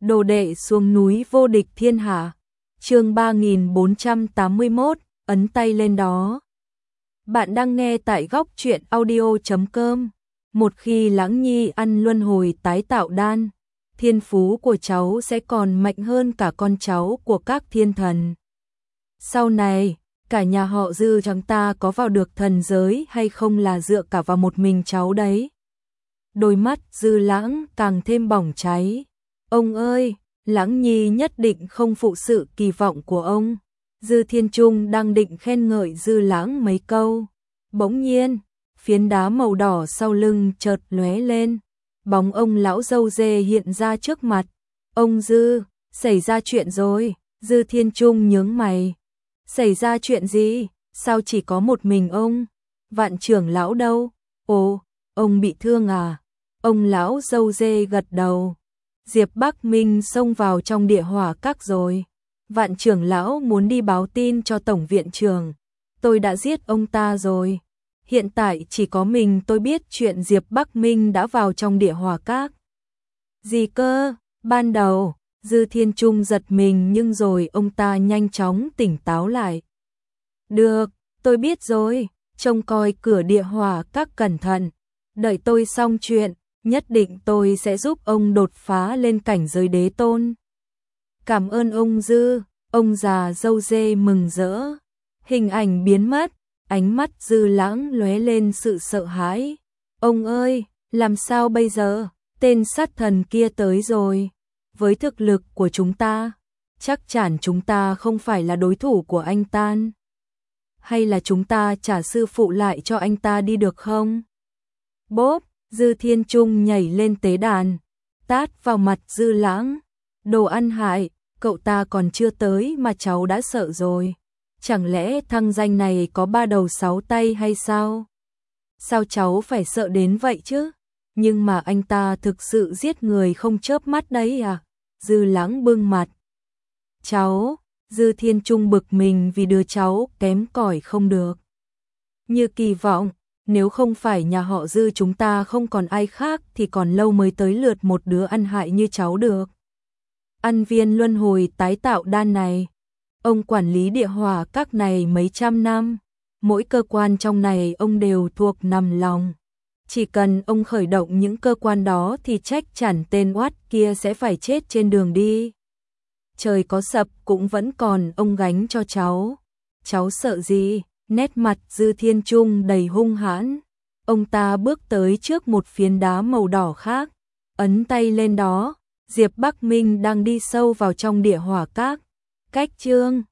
Đồ đệ xuống núi vô địch thiên hạ. Chương 3481, ấn tay lên đó. Bạn đang nghe tại góc truyện audio.com. Một khi Lãng Nhi ăn luân hồi tái tạo đan, thiên phú của cháu sẽ còn mạnh hơn cả con cháu của các thiên thần. Sau này, cả nhà họ Dư chúng ta có vào được thần giới hay không là dựa cả vào một mình cháu đấy. Đôi mắt Dư Lãng càng thêm bỏng cháy. Ông ơi, Lãng Nhi nhất định không phụ sự kỳ vọng của ông. Dư Thiên Trung đang định khen ngợi Dư Lãng mấy câu. Bỗng nhiên, phiến đá màu đỏ sau lưng chợt lóe lên. Bóng ông lão râu dê hiện ra trước mặt. Ông Dư, xảy ra chuyện rồi. Dư Thiên Trung nhướng mày. Xảy ra chuyện gì? Sao chỉ có một mình ông? Vạn trưởng lão đâu? Ồ, ông bị thương à? Ông lão râu dê gật đầu. Diệp Bắc Minh xông vào trong địa hỏa các rồi. Vạn trưởng lão muốn đi báo tin cho tổng viện trưởng. Tôi đã giết ông ta rồi. Hiện tại chỉ có mình tôi biết chuyện Diệp Bắc Minh đã vào trong địa hỏa các. Gì cơ? Ban đầu, Dư Thiên Trung giật mình nhưng rồi ông ta nhanh chóng tỉnh táo lại. Được, tôi biết rồi. Trông coi cửa địa hỏa các cẩn thận. Đợi tôi xong chuyện, nhất định tôi sẽ giúp ông đột phá lên cảnh giới đế tôn. Cảm ơn ông Dư, ông già râu dê mừng rỡ. Hình ảnh biến mất, ánh mắt Dư Lãng lóe lên sự sợ hãi. Ông ơi, làm sao bây giờ? Tên sát thần kia tới rồi. Với thực lực của chúng ta, chắc chắn chúng ta không phải là đối thủ của anh ta. Hay là chúng ta trả sư phụ lại cho anh ta đi được không? Bốp! Dư Thiên Trung nhảy lên tế đàn, tát vào mặt Dư Lãng. Đồ ăn hại, cậu ta còn chưa tới mà cháu đã sợ rồi. Chẳng lẽ thằng danh này có 3 đầu 6 tay hay sao? Sao cháu phải sợ đến vậy chứ? Nhưng mà anh ta thực sự giết người không chớp mắt đấy à? Dư Lãng bưng mặt. Cháu, Dư Thiên Trung bực mình vì đứa cháu kém cỏi không được như kỳ vọng. Nếu không phải nhà họ Dư chúng ta không còn ai khác thì còn lâu mới tới lượt một đứa ăn hại như cháu được. Ăn viên luân hồi tái tạo đan này. Ông quản lý địa hỏa các này mấy trăm năm. Mỗi cơ quan trong này ông đều thuộc nằm lòng. Chỉ cần ông khởi động những cơ quan đó thì chắc chắn tên oát kia sẽ phải chết trên đường đi. Trời có sập cũng vẫn còn ông gánh cho cháu. Cháu sợ gì? Nét mặt Dư Thiên Trung đầy hung hãn. Ông ta bước tới trước một phiến đá màu đỏ khác, ấn tay lên đó. Diệp Bắc Minh đang đi sâu vào trong địa hỏa các. Cách chương